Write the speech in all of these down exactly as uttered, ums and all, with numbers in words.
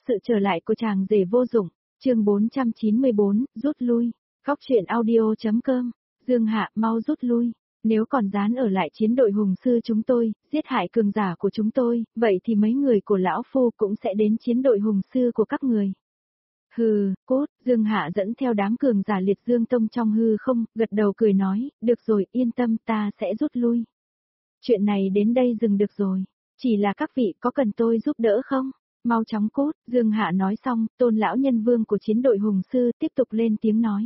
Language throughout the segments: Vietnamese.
Sự trở lại của chàng rể vô dụng, chương bốn trăm chín mươi bốn, rút lui. Góc truyện audio chấm com. Dương Hạ, mau rút lui. Nếu còn dán ở lại chiến đội hùng sư chúng tôi, giết hại cường giả của chúng tôi, vậy thì mấy người của lão phu cũng sẽ đến chiến đội hùng sư của các người. Hừ, cốt, Dương Hạ dẫn theo đám cường giả liệt dương tông trong hư không, gật đầu cười nói, được rồi, yên tâm, ta sẽ rút lui. Chuyện này đến đây dừng được rồi, chỉ là các vị có cần tôi giúp đỡ không? Mau chóng cốt, Dương Hạ nói xong, Tôn lão nhân vương của chiến đội hùng sư tiếp tục lên tiếng nói.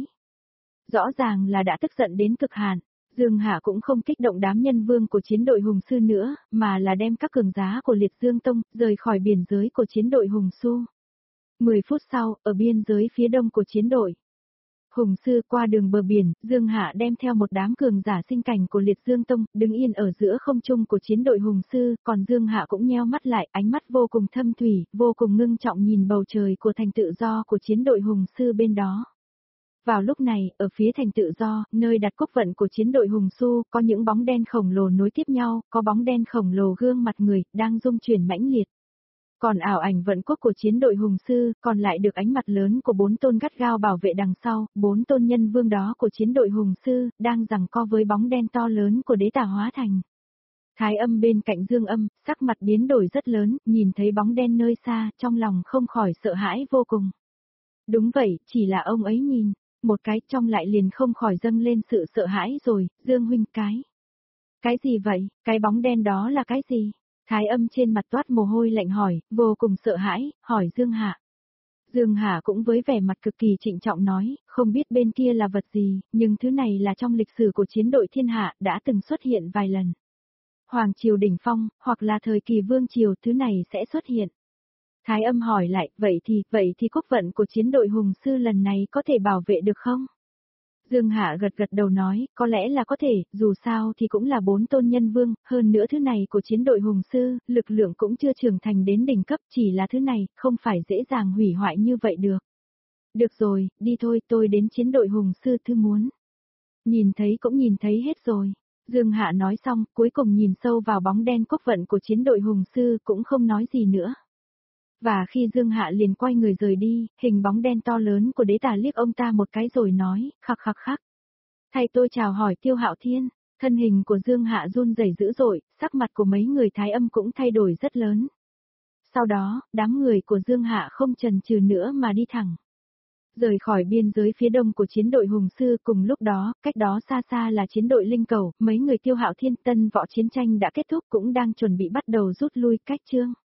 Rõ ràng là đã tức giận đến cực hạn, Dương Hạ cũng không kích động đám nhân vương của chiến đội hùng sư nữa, mà là đem các cường giá của liệt dương tông, rời khỏi biển giới của chiến đội hùng su. Mười phút sau, ở biên giới phía đông của chiến đội hùng sư qua đường bờ biển, Dương Hạ đem theo một đám cường giả sinh cảnh của liệt dương tông, đứng yên ở giữa không trung của chiến đội hùng sư, còn Dương Hạ cũng nheo mắt lại, ánh mắt vô cùng thâm thủy, vô cùng ngưng trọng nhìn bầu trời của thành tự do của chiến đội hùng sư bên đó. Vào lúc này, ở phía thành tự do, nơi đặt quốc vận của chiến đội hùng su, có những bóng đen khổng lồ nối tiếp nhau, có bóng đen khổng lồ gương mặt người, đang rung chuyển mãnh liệt. Còn ảo ảnh vận quốc của chiến đội hùng sư, còn lại được ánh mặt lớn của bốn tôn gắt gao bảo vệ đằng sau, bốn tôn nhân vương đó của chiến đội hùng sư, đang giằng co với bóng đen to lớn của đế tà hóa thành. Thái Âm bên cạnh Dương Âm, sắc mặt biến đổi rất lớn, nhìn thấy bóng đen nơi xa, trong lòng không khỏi sợ hãi vô cùng. Đúng vậy, chỉ là ông ấy nhìn, một cái trong lại liền không khỏi dâng lên sự sợ hãi rồi, Dương huynh cái. Cái gì vậy, cái bóng đen đó là cái gì? Thái Âm trên mặt toát mồ hôi lạnh hỏi, vô cùng sợ hãi, hỏi Dương Hạ. Dương Hạ cũng với vẻ mặt cực kỳ trịnh trọng nói, không biết bên kia là vật gì, nhưng thứ này là trong lịch sử của chiến đội thiên hạ, đã từng xuất hiện vài lần. Hoàng triều đỉnh phong, hoặc là thời kỳ vương triều, thứ này sẽ xuất hiện. Thái Âm hỏi lại, vậy thì, vậy thì quốc vận của chiến đội hùng sư lần này có thể bảo vệ được không? Dương Hạ gật gật đầu nói, có lẽ là có thể, dù sao thì cũng là bốn tôn nhân vương, hơn nữa thứ này của chiến đội hùng sư, lực lượng cũng chưa trưởng thành đến đỉnh cấp, chỉ là thứ này, không phải dễ dàng hủy hoại như vậy được. Được rồi, đi thôi, tôi đến chiến đội hùng sư thứ muốn. Nhìn thấy cũng nhìn thấy hết rồi. Dương Hạ nói xong, cuối cùng nhìn sâu vào bóng đen quốc vận của chiến đội hùng sư, cũng không nói gì nữa. Và khi Dương Hạ liền quay người rời đi, hình bóng đen to lớn của đế tà liếc ông ta một cái rồi nói, khắc khắc khắc. Thay tôi chào hỏi Tiêu Hạo Thiên, thân hình của Dương Hạ run rẩy dữ dội, sắc mặt của mấy người Thái Âm cũng thay đổi rất lớn. Sau đó, đám người của Dương Hạ không chần chừ nữa mà đi thẳng. Rời khỏi biên giới phía đông của chiến đội hùng sư, cùng lúc đó, cách đó xa xa là chiến đội linh cầu, mấy người Tiêu Hạo Thiên, tân võ chiến tranh đã kết thúc cũng đang chuẩn bị bắt đầu rút lui cách chương.